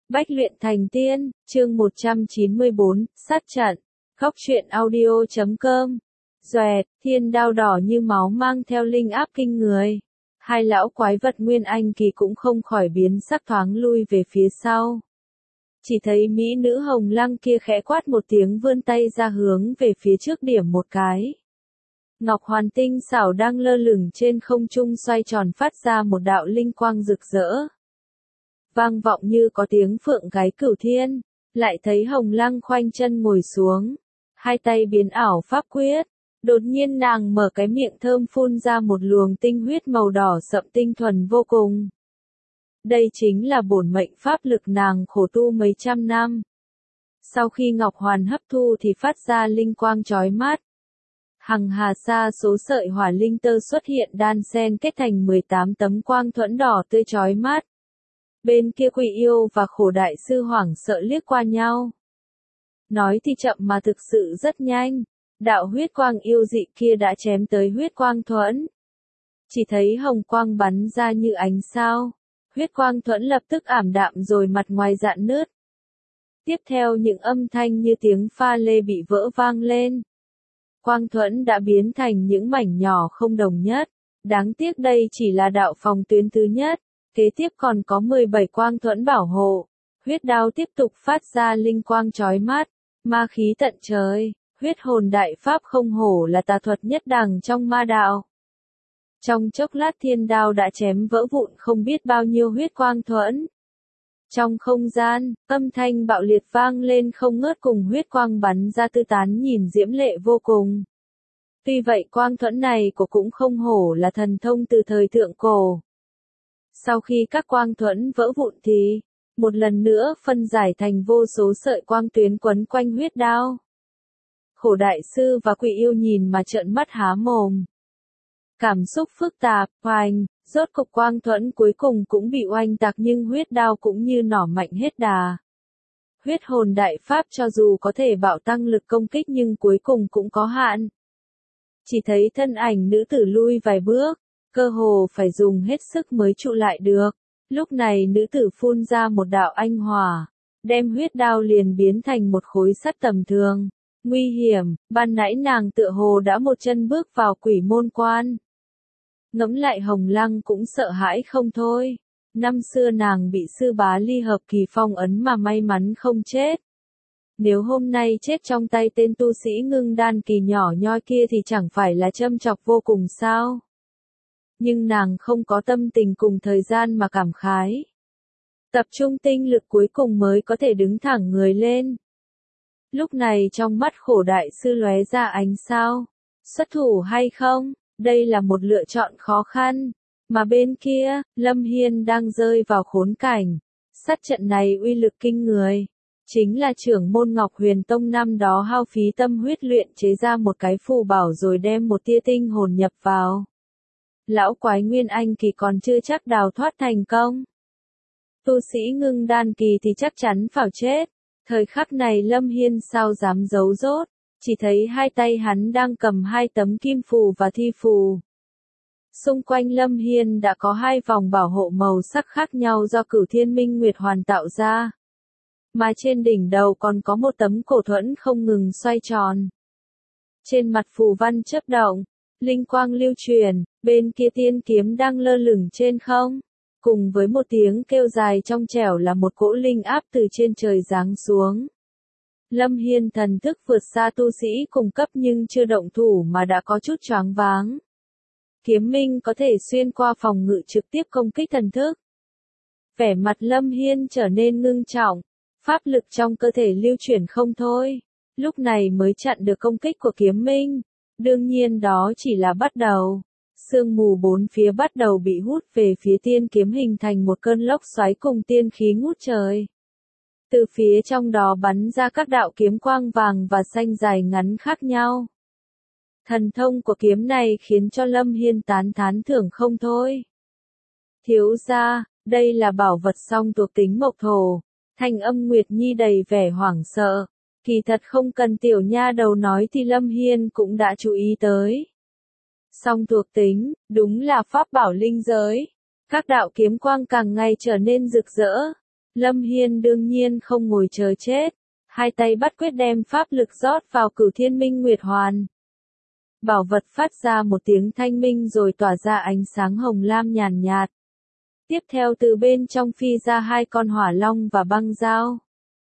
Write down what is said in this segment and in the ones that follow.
Bách luyện thành tiên, chương 194, sát trận. Góc truyện audio.com. Doẹt, thiên đao đỏ như máu mang theo linh áp kinh người. Hai lão quái vật Nguyên Anh kỳ cũng không khỏi biến sắc thoáng lui về phía sau. Chỉ thấy mỹ nữ Hồng Lăng kia khẽ quát một tiếng vươn tay ra hướng về phía trước điểm một cái. Ngọc Hoàn tinh xảo đang lơ lửng trên không trung xoay tròn phát ra một đạo linh quang rực rỡ. Vang vọng như có tiếng phượng gáy cửu thiên, lại thấy Hồng Lăng khoanh chân ngồi xuống, hai tay biến ảo pháp quyết, đột nhiên nàng mở cái miệng thơm phun ra một luồng tinh huyết màu đỏ sậm tinh thuần vô cùng. Đây chính là bổn mệnh pháp lực nàng khổ tu mấy trăm năm. Sau khi Ngọc Hoàn hấp thu thì phát ra linh quang chói mắt. Hằng hà sa số sợi hỏa linh tơ xuất hiện đan xen kết thành 18 tấm quang thuẫn đỏ tươi chói mắt. Bên kia Quỷ Yêu và Khổ Đại Sư hoảng sợ liếc qua nhau. Nói thì chậm mà thực sự rất nhanh, đạo huyết quang yêu dị kia đã chém tới huyết quang thuẫn. Chỉ thấy hồng quang bắn ra như ánh sao, huyết quang thuẫn lập tức ảm đạm rồi mặt ngoài rạn nứt. Tiếp theo những âm thanh như tiếng pha lê bị vỡ vang lên. Quang thuẫn đã biến thành những mảnh nhỏ không đồng nhất, đáng tiếc đây chỉ là đạo phòng tuyến thứ nhất. Kế tiếp còn có 17 quang thuẫn bảo hộ, huyết đao tiếp tục phát ra linh quang chói mắt, ma khí tận trời, huyết hồn đại pháp không hổ là tà thuật nhất đẳng trong ma đạo. Trong chốc lát thiên đao đã chém vỡ vụn không biết bao nhiêu huyết quang thuẫn. Trong không gian, âm thanh bạo liệt vang lên không ngớt cùng huyết quang bắn ra tứ tán nhìn diễm lệ vô cùng. Tuy vậy quang thuẫn này của cũng không hổ là thần thông từ thời thượng cổ. Sau khi các quang thuẫn vỡ vụn thì, một lần nữa phân giải thành vô số sợi quang tuyến quấn quanh huyết đao. Khổ Đại Sư và Quỷ Yêu nhìn mà trợn mắt há mồm. Cảm xúc phức tạp, oanh, rốt cục quang thuẫn cuối cùng cũng bị oanh tạc nhưng huyết đao cũng như nỏ mạnh hết đà. Huyết hồn đại pháp cho dù có thể bạo tăng lực công kích nhưng cuối cùng cũng có hạn. Chỉ thấy thân ảnh nữ tử lui vài bước. Cơ hồ phải dùng hết sức mới trụ lại được. Lúc này nữ tử phun ra một đạo anh hỏa, đem huyết đao liền biến thành một khối sắt tầm thường. Nguy hiểm, ban nãy nàng tựa hồ đã một chân bước vào quỷ môn quan. Ngẫm lại Hồng Lăng cũng sợ hãi không thôi. Năm xưa nàng bị sư bá ly hợp kỳ phong ấn mà may mắn không chết. Nếu hôm nay chết trong tay tên tu sĩ ngưng đan kỳ nhỏ nhoi kia thì chẳng phải là châm chọc vô cùng sao? Nhưng nàng không có tâm tình cùng thời gian mà cảm khái. Tập trung tinh lực cuối cùng mới có thể đứng thẳng người lên. Lúc này trong mắt Khổ Đại Sư lóe ra ánh sao. Xuất thủ hay không? Đây là một lựa chọn khó khăn. Mà bên kia, Lâm Hiên đang rơi vào khốn cảnh. Sát trận này uy lực kinh người. Chính là trưởng môn Ngọc Huyền Tông năm đó hao phí tâm huyết luyện chế ra một cái phù bảo rồi đem một tia tinh hồn nhập vào. Lão quái Nguyên Anh kỳ còn chưa chắc đào thoát thành công. Tu sĩ ngưng đan kỳ thì chắc chắn phải chết. Thời khắc này Lâm Hiên sao dám giấu dốt, chỉ thấy hai tay hắn đang cầm hai tấm kim phù và thi phù. Xung quanh Lâm Hiên đã có hai vòng bảo hộ màu sắc khác nhau do Cửu Thiên Minh Nguyệt Hoàn tạo ra. Mà trên đỉnh đầu còn có một tấm cổ thuẫn không ngừng xoay tròn. Trên mặt phù văn chớp động. Linh quang lưu truyền, bên kia tiên kiếm đang lơ lửng trên không. Cùng với một tiếng kêu dài trong trẻo là một cỗ linh áp từ trên trời giáng xuống. Lâm Hiên thần thức vượt xa tu sĩ cùng cấp nhưng chưa động thủ mà đã có chút choáng váng. Kiếm minh có thể xuyên qua phòng ngự trực tiếp công kích thần thức. Vẻ mặt Lâm Hiên trở nên ngưng trọng, pháp lực trong cơ thể lưu chuyển không thôi. Lúc này mới chặn được công kích của kiếm minh. Đương nhiên đó chỉ là bắt đầu. Sương mù bốn phía bắt đầu bị hút về phía tiên kiếm hình thành một cơn lốc xoáy cùng tiên khí ngút trời. Từ phía trong đó bắn ra các đạo kiếm quang vàng và xanh dài ngắn khác nhau. Thần thông của kiếm này khiến cho Lâm Hiên tán thán thưởng không thôi. Thiếu gia, đây là bảo vật song thuộc tính mộc thổ. Thanh âm Nguyệt Nhi đầy vẻ hoảng sợ. Kỳ thật không cần tiểu nha đầu nói thì Lâm Hiên cũng đã chú ý tới. Song thuộc tính, đúng là pháp bảo linh giới. Các đạo kiếm quang càng ngày trở nên rực rỡ. Lâm Hiên đương nhiên không ngồi chờ chết, hai tay bắt quyết đem pháp lực rót vào Cửu Thiên Minh Nguyệt Hoàn. Bảo vật phát ra một tiếng thanh minh rồi tỏa ra ánh sáng hồng lam nhàn nhạt. Tiếp theo từ bên trong phi ra hai con hỏa long và băng dao.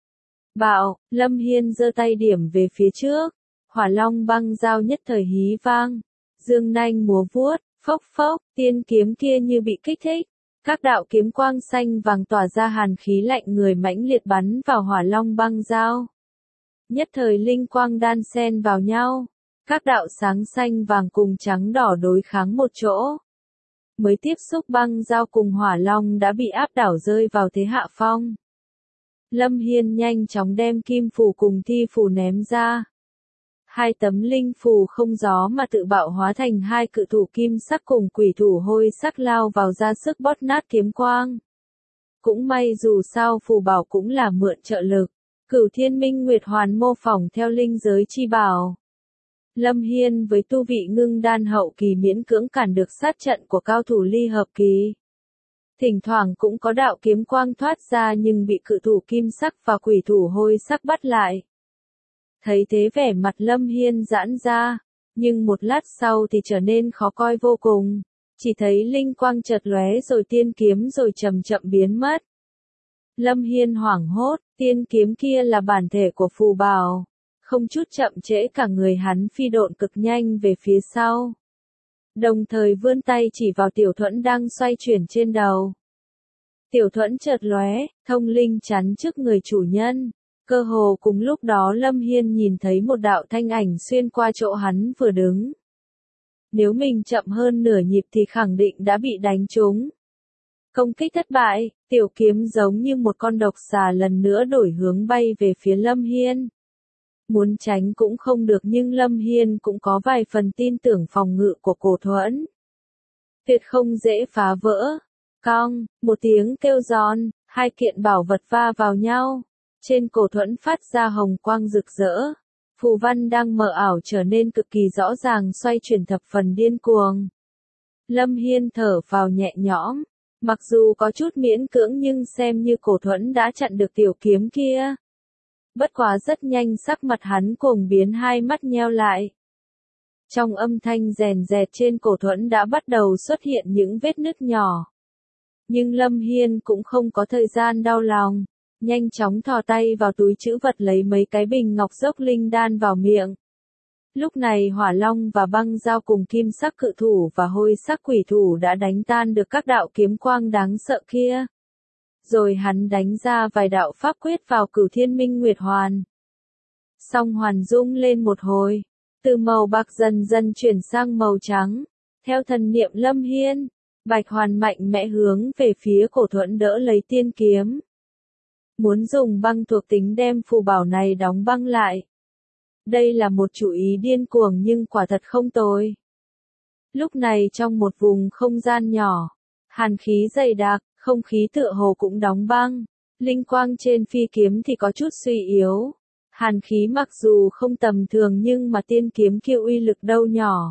Bạo, Lâm Hiên giơ tay điểm về phía trước, hỏa long băng dao nhất thời hí vang, dương nanh múa vuốt, phốc phốc, tiên kiếm kia như bị kích thích. Các đạo kiếm quang xanh vàng tỏa ra hàn khí lạnh người mãnh liệt bắn vào hỏa long băng dao. Nhất thời linh quang đan xen vào nhau, các đạo sáng xanh vàng cùng trắng đỏ đối kháng một chỗ. Mới tiếp xúc băng dao cùng hỏa long đã bị áp đảo rơi vào thế hạ phong. Lâm Hiên nhanh chóng đem kim phù cùng thi phù ném ra. Hai tấm linh phù không gió mà tự bạo hóa thành hai cự thủ kim sắc cùng quỷ thủ hôi sắc lao vào ra sức bóp nát kiếm quang. Cũng may dù sao phù bảo cũng là mượn trợ lực, Cửu Thiên Minh Nguyệt Hoàn mô phỏng theo linh giới chi bảo. Lâm Hiên với tu vị ngưng đan hậu kỳ miễn cưỡng cản được sát trận của cao thủ ly hợp kỳ. Thỉnh thoảng cũng có đạo kiếm quang thoát ra nhưng bị cự thủ kim sắc và quỷ thủ hôi sắc bắt lại. Thấy thế vẻ mặt Lâm Hiên giãn ra, nhưng một lát sau thì trở nên khó coi vô cùng. Chỉ thấy linh quang chợt lóe rồi tiên kiếm rồi chậm chậm biến mất. Lâm Hiên hoảng hốt, tiên kiếm kia là bản thể của phù bảo. Không chút chậm trễ cả người hắn phi độn cực nhanh về phía sau. Đồng thời vươn tay chỉ vào tiểu thuẫn đang xoay chuyển trên đầu. Tiểu thuẫn chợt lóe, thông linh chắn trước người chủ nhân. Cơ hồ cùng lúc đó Lâm Hiên nhìn thấy một đạo thanh ảnh xuyên qua chỗ hắn vừa đứng. Nếu mình chậm hơn nửa nhịp thì khẳng định đã bị đánh trúng. Công kích thất bại, tiểu kiếm giống như một con độc xà lần nữa đổi hướng bay về phía Lâm Hiên. Muốn tránh cũng không được nhưng Lâm Hiên cũng có vài phần tin tưởng phòng ngự của cổ thuẫn. Tuyệt không dễ phá vỡ. Cong, một tiếng kêu giòn, hai kiện bảo vật va vào nhau. Trên cổ thuẫn phát ra hồng quang rực rỡ. Phù văn đang mờ ảo trở nên cực kỳ rõ ràng xoay chuyển thập phần điên cuồng. Lâm Hiên thở vào nhẹ nhõm. Mặc dù có chút miễn cưỡng nhưng xem như cổ thuẫn đã chặn được tiểu kiếm kia. Bất quá rất nhanh sắc mặt hắn cuồng biến hai mắt nheo lại. Trong âm thanh rèn rẹt trên cổ thuẫn đã bắt đầu xuất hiện những vết nứt nhỏ. Nhưng Lâm Hiên cũng không có thời gian đau lòng. Nhanh chóng thò tay vào túi trữ vật lấy mấy cái bình ngọc dốc linh đan vào miệng. Lúc này hỏa long và băng dao cùng kim sắc cự thủ và hôi sắc quỷ thủ đã đánh tan được các đạo kiếm quang đáng sợ kia. Rồi hắn đánh ra vài đạo pháp quyết vào Cửu Thiên Minh Nguyệt Hoàn. Song hoàn rung lên một hồi, từ màu bạc dần dần chuyển sang màu trắng. Theo thần niệm Lâm Hiên, bạch hoàn mạnh mẽ hướng về phía cổ thuẫn đỡ lấy tiên kiếm. Muốn dùng băng thuộc tính đem phù bảo này đóng băng lại. Đây là một chủ ý điên cuồng nhưng quả thật không tồi. Lúc này trong một vùng không gian nhỏ, hàn khí dày đặc, không khí tựa hồ cũng đóng băng. Linh quang trên phi kiếm thì có chút suy yếu. Hàn khí mặc dù không tầm thường nhưng mà tiên kiếm kia uy lực đâu nhỏ.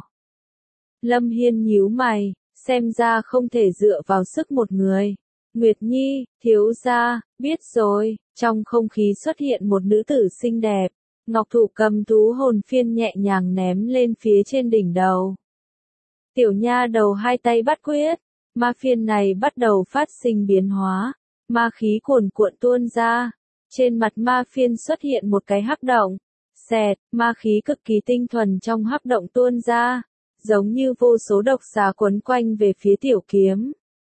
Lâm Hiên nhíu mày, xem ra không thể dựa vào sức một người. Nguyệt Nhi, thiếu gia, biết rồi. Trong không khí xuất hiện một nữ tử xinh đẹp. Ngọc thủ cầm thú hồn phiên nhẹ nhàng ném lên phía trên đỉnh đầu. Tiểu nha đầu hai tay bắt quyết. Ma phiên này bắt đầu phát sinh biến hóa. Ma khí cuồn cuộn tuôn ra. Trên mặt ma phiên xuất hiện một cái hắc động. Xẹt, ma khí cực kỳ tinh thuần trong hắc động tuôn ra. Giống như vô số độc xà quấn quanh về phía tiểu kiếm.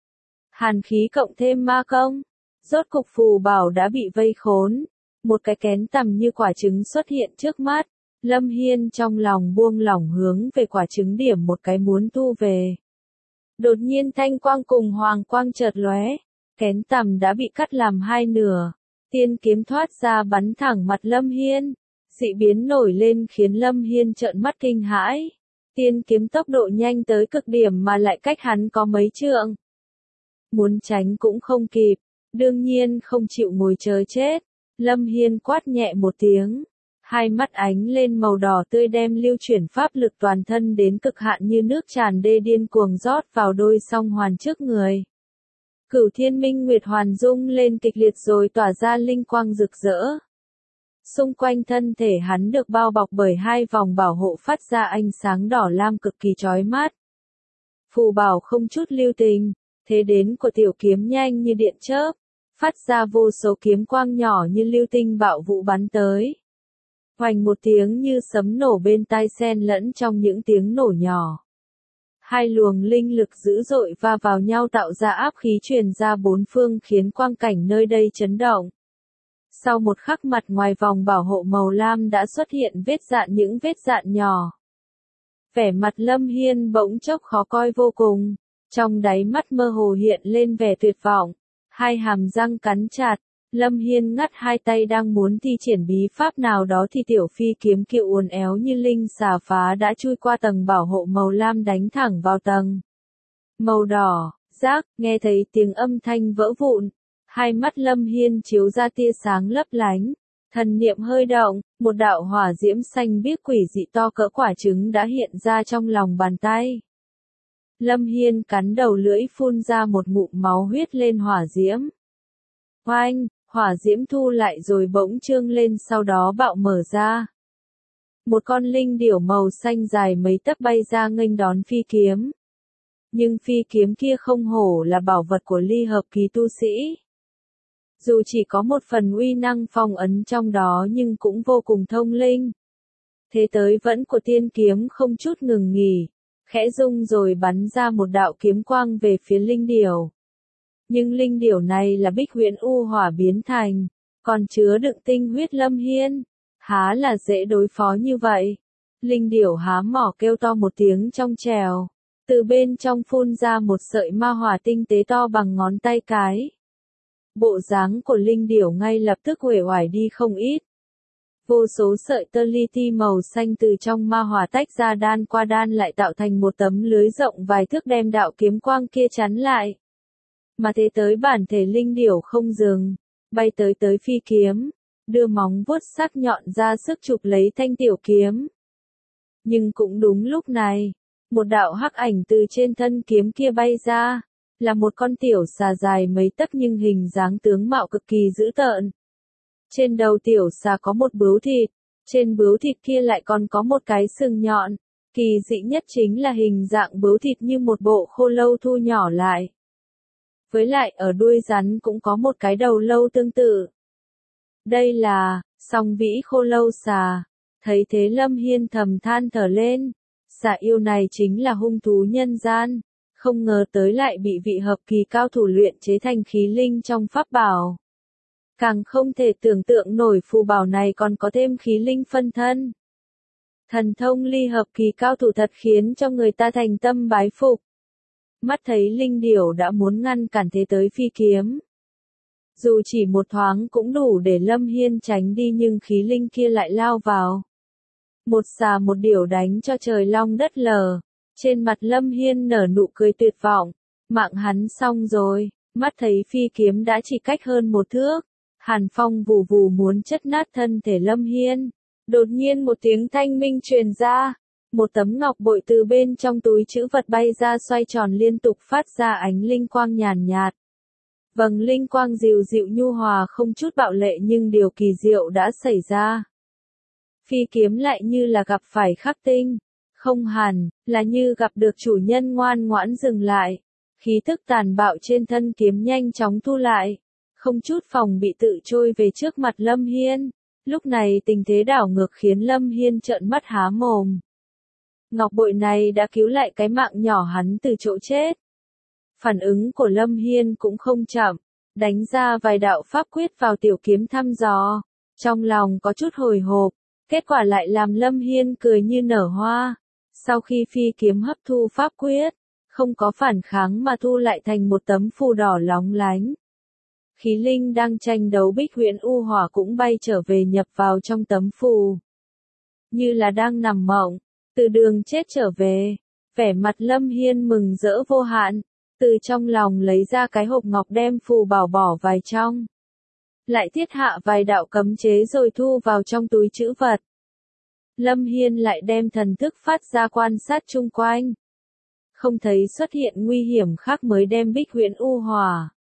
Hàn khí cộng thêm ma công. Rốt cục phù bảo đã bị vây khốn. Một cái kén tằm như quả trứng xuất hiện trước mắt. Lâm Hiên trong lòng buông lỏng hướng về quả trứng điểm một cái muốn thu về. Đột nhiên thanh quang cùng hoàng quang chợt lóe. Kén tằm đã bị cắt làm hai nửa. Tiên kiếm thoát ra bắn thẳng mặt Lâm Hiên. Dị biến nổi lên khiến Lâm Hiên trợn mắt kinh hãi. Tiên kiếm tốc độ nhanh tới cực điểm mà lại cách hắn có mấy trượng. Muốn tránh cũng không kịp. Đương nhiên không chịu ngồi chờ chết. Lâm Hiên quát nhẹ một tiếng. Hai mắt ánh lên màu đỏ tươi đem lưu chuyển pháp lực toàn thân đến cực hạn như nước tràn đê điên cuồng rót vào đôi song hoàn trước người. Cửu Thiên Minh Nguyệt Hoàn rung lên kịch liệt rồi tỏa ra linh quang rực rỡ. Xung quanh thân thể hắn được bao bọc bởi hai vòng bảo hộ phát ra ánh sáng đỏ lam cực kỳ chói mắt. Phù bảo không chút lưu tình, thế đến của tiểu kiếm nhanh như điện chớp, phát ra vô số kiếm quang nhỏ như lưu tinh bạo vụ bắn tới. Hoành một tiếng như sấm nổ bên tai xen lẫn trong những tiếng nổ nhỏ. Hai luồng linh lực dữ dội va vào nhau tạo ra áp khí truyền ra bốn phương khiến quang cảnh nơi đây chấn động. Sau một khắc mặt ngoài vòng bảo hộ màu lam đã xuất hiện những vết dạn nhỏ. Vẻ mặt Lâm Hiên bỗng chốc khó coi vô cùng, trong đáy mắt mơ hồ hiện lên vẻ tuyệt vọng, hai hàm răng cắn chặt, Lâm Hiên ngắt hai tay đang muốn thi triển bí pháp nào đó thì tiểu phi kiếm kia uốn éo như linh xà phá đã chui qua tầng bảo hộ màu lam đánh thẳng vào tầng màu đỏ, rác, nghe thấy tiếng âm thanh vỡ vụn, hai mắt Lâm Hiên chiếu ra tia sáng lấp lánh. Thần niệm hơi động, một đạo hỏa diễm xanh biếc quỷ dị to cỡ quả trứng đã hiện ra trong lòng bàn tay. Lâm Hiên cắn đầu lưỡi phun ra một ngụm máu huyết lên hỏa diễm. Oanh, hỏa diễm thu lại rồi bỗng trương lên sau đó bạo mở ra. Một con linh điểu màu xanh dài mấy tấc bay ra nghênh đón phi kiếm. Nhưng phi kiếm kia không hổ là bảo vật của ly hợp kỳ tu sĩ. Dù chỉ có một phần uy năng phong ấn trong đó nhưng cũng vô cùng thông linh. Thế tới vẫn của tiên kiếm không chút ngừng nghỉ, khẽ rung rồi bắn ra một đạo kiếm quang về phía linh điểu. Nhưng linh điểu này là Bích Huyễn U Hỏa biến thành, còn chứa đựng tinh huyết Lâm Hiên, há là dễ đối phó như vậy. Linh điểu há mỏ kêu to một tiếng trong trèo, từ bên trong phun ra một sợi ma hỏa tinh tế to bằng ngón tay cái. Bộ dáng của linh điểu ngay lập tức uể oải đi không ít. Vô số sợi tơ li ti màu xanh từ trong ma hỏa tách ra đan qua đan lại tạo thành một tấm lưới rộng vài thước đem đạo kiếm quang kia chắn lại. Mà thế tới bản thể linh điểu không dừng, bay tới phi kiếm, đưa móng vuốt sắc nhọn ra sức chụp lấy thanh tiểu kiếm. Nhưng cũng đúng lúc này, một đạo hắc ảnh từ trên thân kiếm kia bay ra, là một con tiểu xà dài mấy tấc nhưng hình dáng tướng mạo cực kỳ dữ tợn. Trên đầu tiểu xà có một bướu thịt, trên bướu thịt kia lại còn có một cái sừng nhọn, kỳ dị nhất chính là hình dạng bướu thịt như một bộ khô lâu thu nhỏ lại. Với lại ở đuôi rắn cũng có một cái đầu lâu tương tự. Đây là song vĩ khô lâu xà. Thấy thế Lâm Hiên thầm than thở lên, xà yêu này chính là hung thú nhân gian, không ngờ tới lại bị vị hợp kỳ cao thủ luyện chế thành khí linh trong pháp bảo. Càng không thể tưởng tượng nổi phù bảo này còn có thêm khí linh phân thân. Thần thông ly hợp kỳ cao thủ thật khiến cho người ta thành tâm bái phục. Mắt thấy linh điểu đã muốn ngăn cản thế tới phi kiếm. Dù chỉ một thoáng cũng đủ để Lâm Hiên tránh đi nhưng khí linh kia lại lao vào. Một xà một điểu đánh cho trời long đất lở. Trên mặt Lâm Hiên nở nụ cười tuyệt vọng. Mạng hắn xong rồi, mắt thấy phi kiếm đã chỉ cách hơn một thước. Hàn phong vù vù muốn chất nát thân thể Lâm Hiên. Đột nhiên một tiếng thanh minh truyền ra. Một tấm ngọc bội từ bên trong túi trữ vật bay ra xoay tròn liên tục phát ra ánh linh quang nhàn nhạt. Vầng linh quang dịu dịu nhu hòa không chút bạo lệ nhưng điều kỳ diệu đã xảy ra. Phi kiếm lại như là gặp phải khắc tinh. Không hẳn, là như gặp được chủ nhân ngoan ngoãn dừng lại. Khí thức tàn bạo trên thân kiếm nhanh chóng thu lại. Không chút phòng bị tự trôi về trước mặt Lâm Hiên. Lúc này tình thế đảo ngược khiến Lâm Hiên trợn mắt há mồm. Ngọc bội này đã cứu lại cái mạng nhỏ hắn từ chỗ chết. Phản ứng của Lâm Hiên cũng không chậm, đánh ra vài đạo pháp quyết vào tiểu kiếm thăm dò. Trong lòng có chút hồi hộp, kết quả lại làm Lâm Hiên cười như nở hoa. Sau khi phi kiếm hấp thu pháp quyết, không có phản kháng mà thu lại thành một tấm phù đỏ lóng lánh. Khí linh đang tranh đấu Bích Huyễn U Hỏa cũng bay trở về nhập vào trong tấm phù. Như là đang nằm mộng, từ đường chết trở về, vẻ mặt Lâm Hiên mừng rỡ vô hạn, từ trong lòng lấy ra cái hộp ngọc đem phù bảo bỏ vào trong. Lại thiết hạ vài đạo cấm chế rồi thu vào trong túi trữ vật. Lâm Hiên lại đem thần thức phát ra quan sát chung quanh. Không thấy xuất hiện nguy hiểm khác mới đem Bích Huyễn U Hỏa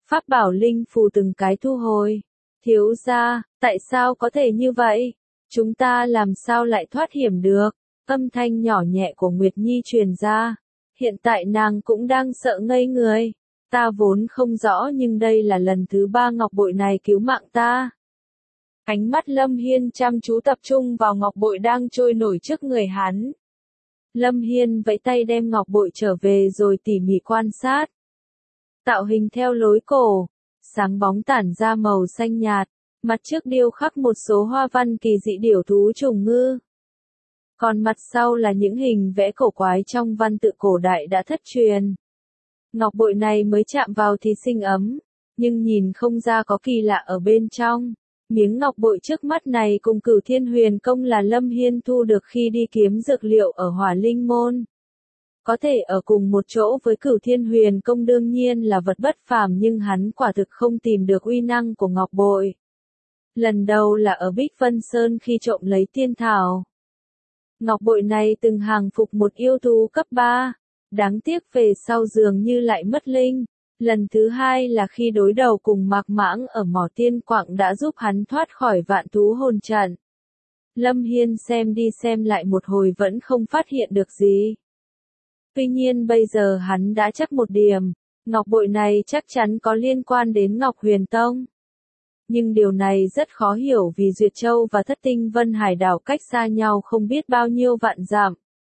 Pháp bảo linh phù từng cái thu hồi. Thiếu gia, tại sao có thể như vậy? Chúng ta làm sao lại thoát hiểm được? Âm thanh nhỏ nhẹ của Nguyệt Nhi truyền ra. Hiện tại nàng cũng đang sợ ngây người. Ta vốn không rõ nhưng đây là lần thứ 3 ngọc bội này cứu mạng ta. Ánh mắt Lâm Hiên chăm chú tập trung vào ngọc bội đang trôi nổi trước người hắn. Lâm Hiên vẫy tay đem ngọc bội trở về rồi tỉ mỉ quan sát. Tạo hình theo lối cổ, sáng bóng tản ra màu xanh nhạt, mặt trước điêu khắc một số hoa văn kỳ dị điểu thú trùng ngư. Còn mặt sau là những hình vẽ cổ quái trong văn tự cổ đại đã thất truyền. Ngọc bội này mới chạm vào thì sinh ấm, nhưng nhìn không ra có kỳ lạ ở bên trong. Miếng ngọc bội trước mắt này cùng Cửu Thiên Huyền Công là Lâm Hiên thu được khi đi kiếm dược liệu ở Hỏa Linh Môn. Có thể ở cùng một chỗ với Cửu Thiên Huyền Công đương nhiên là vật bất phàm nhưng hắn quả thực không tìm được uy năng của ngọc bội. Lần đầu là ở Bích Vân Sơn khi trộm lấy tiên thảo. Ngọc bội này từng hàng phục một yêu thú cấp 3, đáng tiếc về sau dường như lại mất linh. Lần thứ 2 là khi đối đầu cùng Mạc Mãng ở mỏ tiên quạng đã giúp hắn thoát khỏi vạn thú hồn trận. Lâm Hiên xem đi xem lại một hồi vẫn không phát hiện được gì. Tuy nhiên bây giờ hắn đã chắc một điểm, ngọc bội này chắc chắn có liên quan đến Ngọc Huyền Tông. Nhưng điều này rất khó hiểu vì Duyệt Châu và Thất Tinh Vân Hải đảo cách xa nhau không biết bao nhiêu vạn dặm.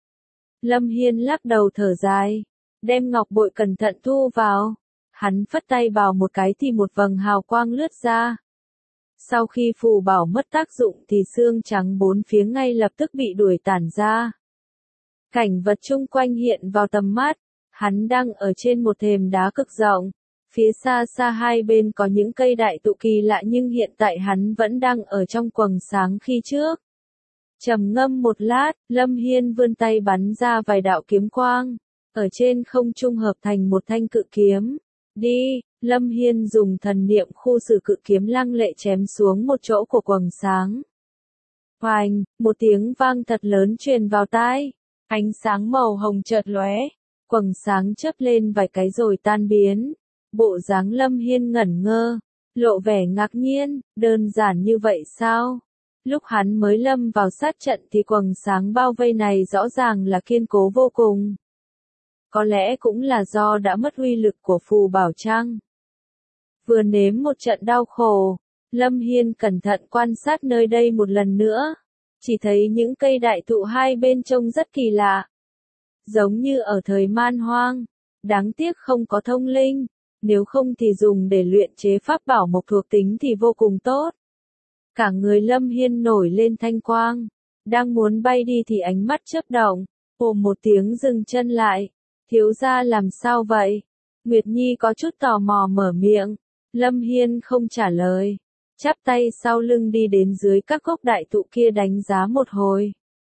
Lâm Hiên lắc đầu thở dài, đem ngọc bội cẩn thận thu vào. Hắn phất tay vào một cái thì một vầng hào quang lướt ra. Sau khi phù bảo mất tác dụng thì xương trắng bốn phía ngay lập tức bị đuổi tản ra. Cảnh vật chung quanh hiện vào tầm mắt, hắn đang ở trên một thềm đá cực rộng. Phía xa xa hai bên có những cây đại thụ kỳ lạ nhưng hiện tại hắn vẫn đang ở trong quầng sáng khi trước. Trầm ngâm một lát, Lâm Hiên vươn tay bắn ra vài đạo kiếm quang, ở trên không trung hợp thành một thanh cự kiếm. Đi, Lâm Hiên dùng thần niệm khu xử cự kiếm lăng lệ chém xuống một chỗ của quầng sáng. Hoành, một tiếng vang thật lớn truyền vào tai, ánh sáng màu hồng chợt lóe, quầng sáng chớp lên vài cái rồi tan biến. Bộ dáng Lâm Hiên ngẩn ngơ, lộ vẻ ngạc nhiên, đơn giản như vậy sao? Lúc hắn mới lâm vào sát trận thì quầng sáng bao vây này rõ ràng là kiên cố vô cùng. Có lẽ cũng là do đã mất uy lực của phù bảo chăng. Vừa nếm một trận đau khổ, Lâm Hiên cẩn thận quan sát nơi đây một lần nữa. Chỉ thấy những cây đại thụ hai bên trông rất kỳ lạ. Giống như ở thời man hoang. Đáng tiếc không có thông linh. Nếu không thì dùng để luyện chế pháp bảo mộc thuộc tính thì vô cùng tốt. Cả người Lâm Hiên nổi lên thanh quang. Đang muốn bay đi thì ánh mắt chớp động. Ồ một tiếng dừng chân lại. Thiếu gia làm sao vậy? Nguyệt Nhi có chút tò mò mở miệng. Lâm Hiên không trả lời. Chắp tay sau lưng đi đến dưới các gốc đại thụ kia đánh giá một hồi.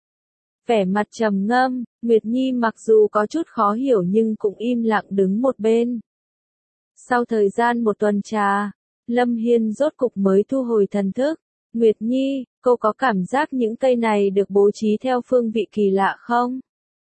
Vẻ mặt trầm ngâm, Nguyệt Nhi mặc dù có chút khó hiểu nhưng cũng im lặng đứng một bên. Sau thời gian một tuần trà, Lâm Hiên rốt cục mới thu hồi thần thức. Nguyệt Nhi, cô có cảm giác những cây này được bố trí theo phương vị kỳ lạ không?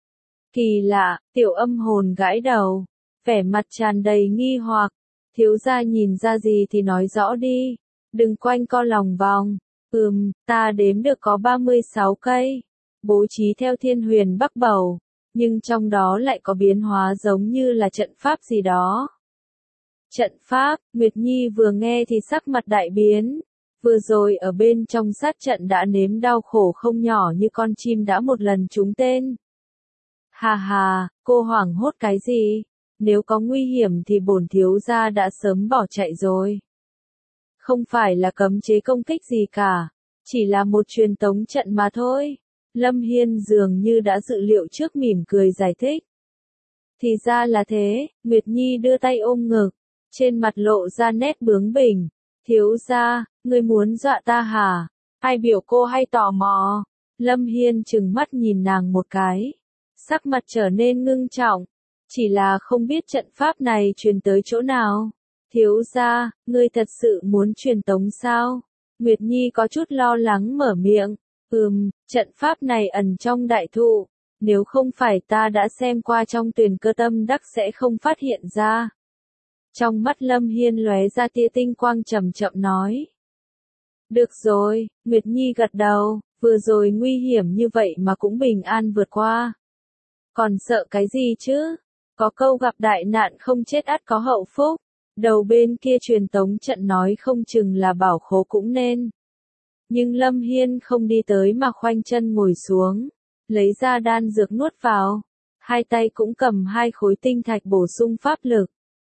Kỳ lạ, Tiểu Âm Hồn gãi đầu, vẻ mặt tràn đầy nghi hoặc. Thiếu gia nhìn ra gì thì nói rõ đi, đừng quanh co lòng vòng. Ta đếm được có 36 cây, bố trí theo Thiên Huyền Bắc Bầu, nhưng trong đó lại có biến hóa giống như là trận pháp gì đó. Trận pháp, Nguyệt Nhi vừa nghe thì sắc mặt đại biến. Vừa rồi ở bên trong sát trận đã nếm đau khổ không nhỏ như con chim đã một lần trúng tên. Hà hà, cô hoảng hốt cái gì? Nếu có nguy hiểm thì bổn thiếu gia đã sớm bỏ chạy rồi. Không phải là cấm chế công kích gì cả, chỉ là một truyền tống trận mà thôi. Lâm Hiên dường như đã dự liệu trước mỉm cười giải thích. Thì ra là thế, Nguyệt Nhi đưa tay ôm ngực, trên mặt lộ ra nét bướng bỉnh. Thiếu gia, ngươi muốn dọa ta hả? Ai biểu cô hay tò mò? Lâm Hiên trừng mắt nhìn nàng một cái. Sắc mặt trở nên ngưng trọng. Chỉ là không biết trận pháp này truyền tới chỗ nào. Thiếu gia, ngươi thật sự muốn truyền tống sao? Nguyệt Nhi có chút lo lắng mở miệng. Trận pháp này ẩn trong đại thụ. Nếu không phải ta đã xem qua trong Tuyền Cơ Tâm Đắc sẽ không phát hiện ra. Trong mắt Lâm Hiên lóe ra tia tinh quang chậm chậm nói. Được rồi, Nguyệt Nhi gật đầu, vừa rồi nguy hiểm như vậy mà cũng bình an vượt qua. Còn sợ cái gì chứ? Có câu gặp đại nạn không chết ắt có hậu phúc. Đầu bên kia truyền tống trận nói không chừng là bảo khố cũng nên. Nhưng Lâm Hiên không đi tới mà khoanh chân ngồi xuống, lấy ra đan dược nuốt vào. Hai tay cũng cầm hai khối tinh thạch bổ sung pháp lực.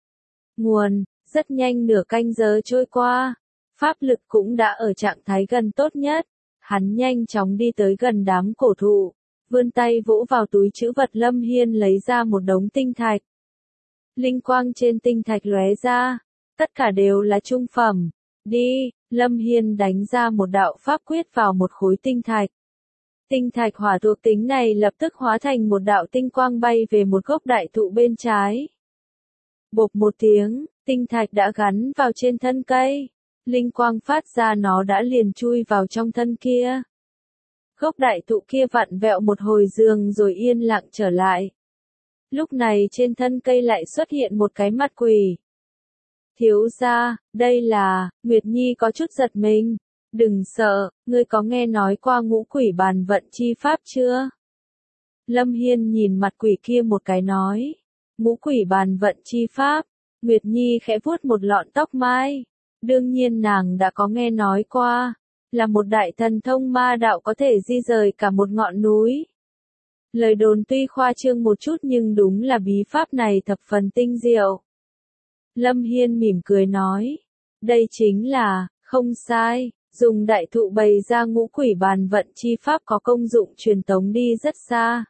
Nguồn, rất nhanh nửa canh giờ trôi qua. Pháp lực cũng đã ở trạng thái gần tốt nhất. Hắn nhanh chóng đi tới gần đám cổ thụ. Vươn tay vỗ vào túi trữ vật Lâm Hiên lấy ra một đống tinh thạch. Linh quang trên tinh thạch lóe ra. Tất cả đều là trung phẩm. Đi, Lâm Hiên đánh ra một đạo pháp quyết vào một khối tinh thạch. Tinh thạch hỏa thuộc tính này lập tức hóa thành một đạo tinh quang bay về một gốc đại thụ bên trái. Bộp một tiếng, tinh thạch đã gắn vào trên thân cây. Linh quang phát ra nó đã liền chui vào trong thân kia. Gốc đại thụ kia vặn vẹo một hồi giường rồi yên lặng trở lại. Lúc này trên thân cây lại xuất hiện một cái mặt quỷ. Thiếu gia, đây là, Nguyệt Nhi có chút giật mình. Đừng sợ, ngươi có nghe nói qua ngũ quỷ bàn vận chi pháp chưa? Lâm Hiên nhìn mặt quỷ kia một cái nói. Ngũ quỷ bàn vận chi pháp. Nguyệt Nhi khẽ vuốt một lọn tóc mai. Đương nhiên nàng đã có nghe nói qua. Là một đại thần thông ma đạo có thể di rời cả một ngọn núi. Lời đồn tuy khoa trương một chút nhưng đúng là bí pháp này thập phần tinh diệu. Lâm Hiên mỉm cười nói. Đây chính là, không sai, dùng đại thụ bày ra ngũ quỷ bàn vận chi pháp có công dụng truyền tống đi rất xa.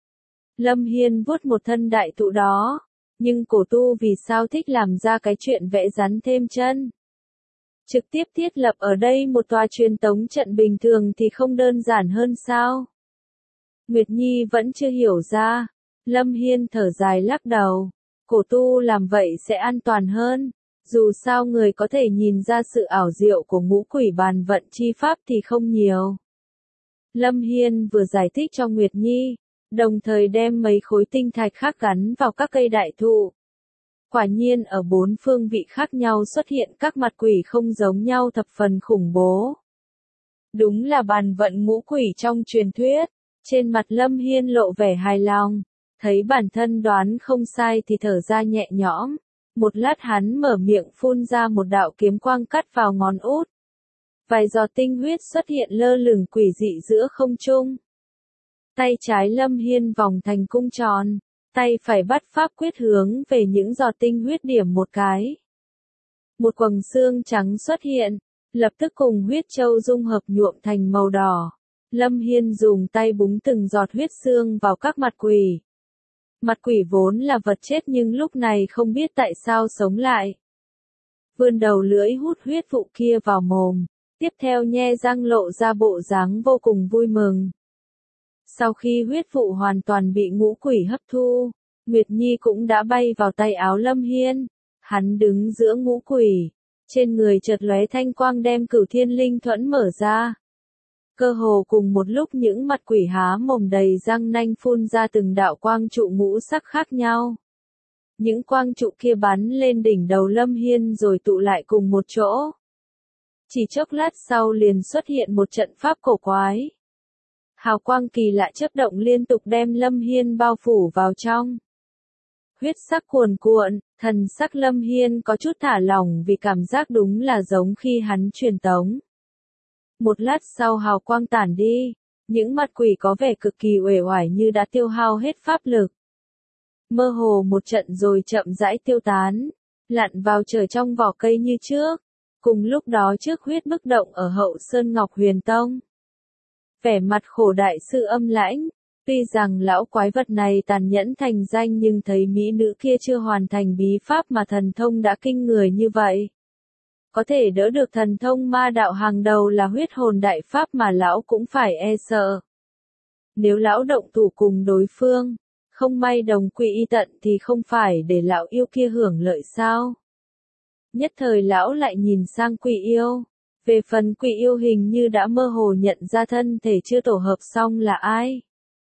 Lâm Hiên vuốt một thân đại thụ đó. Nhưng cổ tu vì sao thích làm ra cái chuyện vẽ rắn thêm chân? Trực tiếp thiết lập ở đây một tòa truyền tống trận bình thường thì không đơn giản hơn sao? Nguyệt Nhi vẫn chưa hiểu ra. Lâm Hiên thở dài lắc đầu. Cổ tu làm vậy sẽ an toàn hơn. Dù sao người có thể nhìn ra sự ảo diệu của ngũ quỷ bàn vận chi pháp thì không nhiều. Lâm Hiên vừa giải thích cho Nguyệt Nhi, đồng thời đem mấy khối tinh thạch khác gắn vào các cây đại thụ. Quả nhiên ở bốn phương vị khác nhau xuất hiện các mặt quỷ không giống nhau thập phần khủng bố. Đúng là bàn vận ngũ quỷ trong truyền thuyết. Trên mặt Lâm Hiên lộ vẻ hài lòng. Thấy bản thân đoán không sai thì thở ra nhẹ nhõm. Một lát hắn mở miệng phun ra một đạo kiếm quang cắt vào ngón út. Vài giọt tinh huyết xuất hiện lơ lửng quỷ dị giữa không trung. Tay trái Lâm Hiên vòng thành cung tròn. Tay phải bắt pháp quyết hướng về những giọt tinh huyết điểm một cái. Một quầng xương trắng xuất hiện. Lập tức cùng huyết châu dung hợp nhuộm thành màu đỏ. Lâm Hiên dùng tay búng từng giọt huyết xương vào các mặt quỷ. Mặt quỷ vốn là vật chết nhưng lúc này không biết tại sao sống lại. Vươn đầu lưỡi hút huyết vụ kia vào mồm. Tiếp theo nhe răng lộ ra bộ dáng vô cùng vui mừng. Sau khi huyết vụ hoàn toàn bị ngũ quỷ hấp thu, Nguyệt Nhi cũng đã bay vào tay áo Lâm Hiên. Hắn đứng giữa ngũ quỷ. Trên người chợt lóe thanh quang đem Cửu Thiên Linh Thuẫn mở ra. Cơ hồ cùng một lúc những mặt quỷ há mồm đầy răng nanh phun ra từng đạo quang trụ ngũ sắc khác nhau. Những quang trụ kia bắn lên đỉnh đầu Lâm Hiên rồi tụ lại cùng một chỗ. Chỉ chốc lát sau liền xuất hiện một trận pháp cổ quái. Hào quang kỳ lạ chớp động liên tục đem Lâm Hiên bao phủ vào trong. Huyết sắc cuồn cuộn, thần sắc Lâm Hiên có chút thả lỏng vì cảm giác đúng là giống khi hắn truyền tống. Một lát sau hào quang tản đi, những mặt quỷ có vẻ cực kỳ uể oải như đã tiêu hao hết pháp lực. Mơ hồ một trận rồi chậm rãi tiêu tán, lặn vào trời trong vỏ cây như trước. Cùng lúc đó trước huyết bức động ở Hậu Sơn Ngọc Huyền Tông. Vẻ mặt khổ đại sư âm lãnh, tuy rằng lão quái vật này tàn nhẫn thành danh nhưng thấy mỹ nữ kia chưa hoàn thành bí pháp mà thần thông đã kinh người như vậy. Có thể đỡ được thần thông ma đạo hàng đầu là huyết hồn đại pháp mà lão cũng phải e sợ. Nếu lão động thủ cùng đối phương, không may đồng quy y tận thì không phải để lão yêu kia hưởng lợi sao? Nhất thời lão lại nhìn sang quỷ yêu. Về phần quỷ yêu hình như đã mơ hồ nhận ra thân thể chưa tổ hợp xong là ai.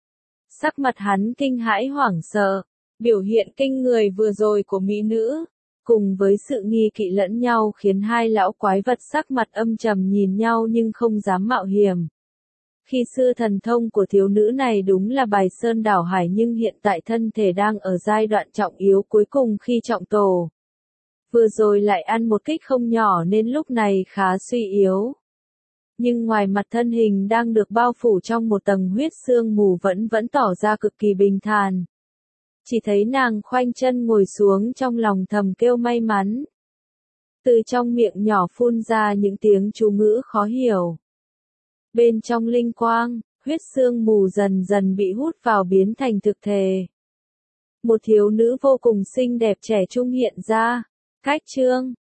Sắc mặt hắn kinh hãi hoảng sợ, biểu hiện kinh người vừa rồi của mỹ nữ, Cùng với sự nghi kỵ lẫn nhau khiến hai lão quái vật sắc mặt âm trầm nhìn nhau nhưng không dám mạo hiểm. Khi xưa thần thông của thiếu nữ này đúng là bài sơn đảo hải nhưng hiện tại thân thể đang ở giai đoạn trọng yếu cuối cùng khi trọng tổ. Vừa rồi lại ăn một kích không nhỏ nên lúc này khá suy yếu. Nhưng ngoài mặt thân hình đang được bao phủ trong một tầng huyết sương mù vẫn tỏ ra cực kỳ bình thản. Chỉ thấy nàng khoanh chân ngồi xuống trong lòng thầm kêu may mắn. Từ trong miệng nhỏ phun ra những tiếng chú ngữ khó hiểu. Bên trong linh quang, huyết sương mù dần dần bị hút vào biến thành thực thể. Một thiếu nữ vô cùng xinh đẹp trẻ trung hiện ra. Cách chương